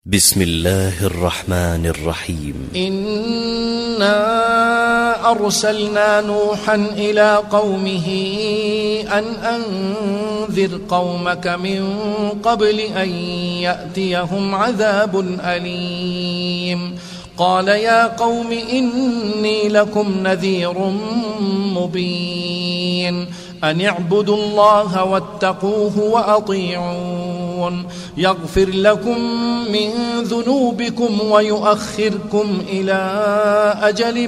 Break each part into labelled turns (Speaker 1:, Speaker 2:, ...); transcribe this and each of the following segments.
Speaker 1: بسم الله الرحمن الرحيم.
Speaker 2: إنا أرسلنا نوحا إلى قومه أن أنذر قومك من قبل أن يأتيهم عذاب أليم. قال يا قوم إني لكم نذير مبين أن اعبدوا الله واتقوه وأطيعون يغفر لكم من ذنوبكم ويؤخركم إلى أجل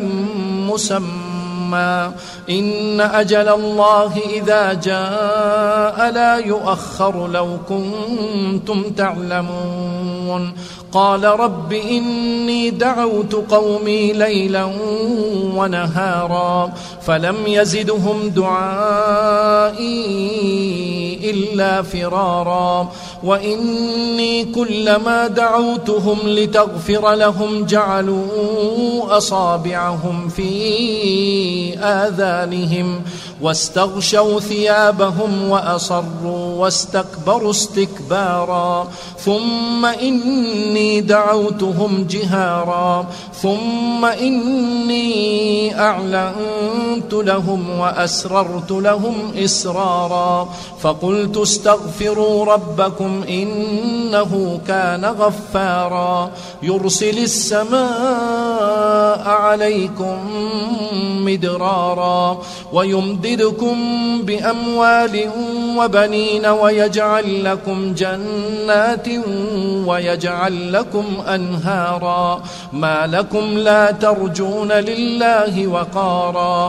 Speaker 2: مسمى إن أجل الله إذا جاء لا يؤخر لو كنتم تعلمون. قال رب إني دعوت قومي ليلا ونهارا فلم يزدهم دعائي إلا فرارا وإني كلما دعوتهم لتغفر لهم جعلوا أصابعهم في آذانهم واستغشوا ثيابهم وأصروا واستكبروا استكبارا ثم إني دعوتهم جهارا ثم إني أعلنت لهم وأسررت لهم إسرارا فقلت استغفروا ربكم إنه كان غفارا يرسل السماء عليكم مدرارا ويمددكم بأموال وبنين ويجعل لكم جنات ويجعل لكم أنهارا ما لكم لا ترجون لله وقارا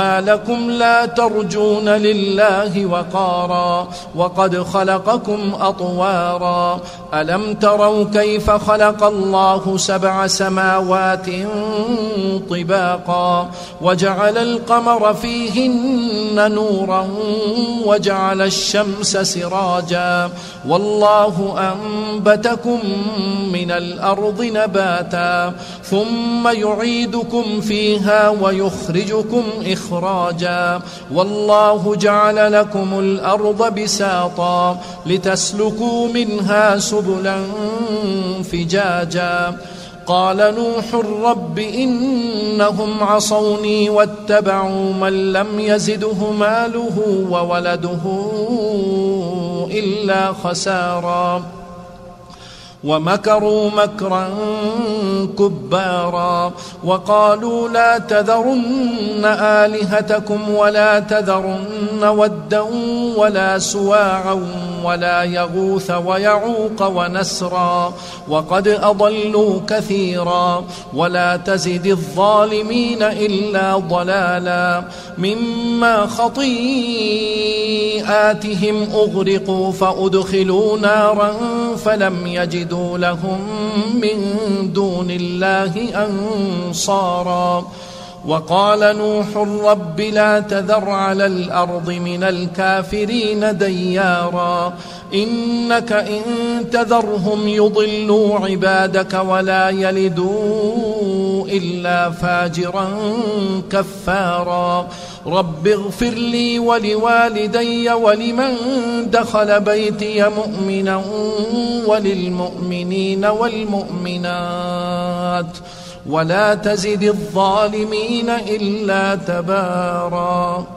Speaker 2: وقد خلقكم أطوارا ألم تروا كيف خلق الله 7 سماوات طباقا وجعل القمر فيهن نورا وجعل الشمس سراجا والله أنبتكم من الأرض نباتا ثم يعيدكم فيها ويخرجكم إخراجا والله جعل لكم الأرض بساطا لتسلكوا منها سبلا فجاجا. قال نوح رب إنهم عصوني واتبعوا من لم يزده ماله وولده إلا خسارا ومكروا مكرا كبارا وقالوا لا تذرن آلهتكم ولا تذرن ودا ولا سواعا ولا يغوث ويعوق ونسرا وقد أضلوا كثيرا ولا تزد الظالمين إلا ضلالا مما خطيئاتهم أغرقوا فأدخلوا نارا فلم يجدوا لهم من دون الله أنصارا. وقال نوح رب لا تذر على الأرض من الكافرين ديارا إنك إن تذرهم يضلوا عبادك ولا يلدوا إلا فاجرا كفارا. رب اغفر لي ولوالدي ولمن دخل بيتي مؤمنا وللمؤمنين والمؤمنات ولا تزد الظالمين إلا تبارا.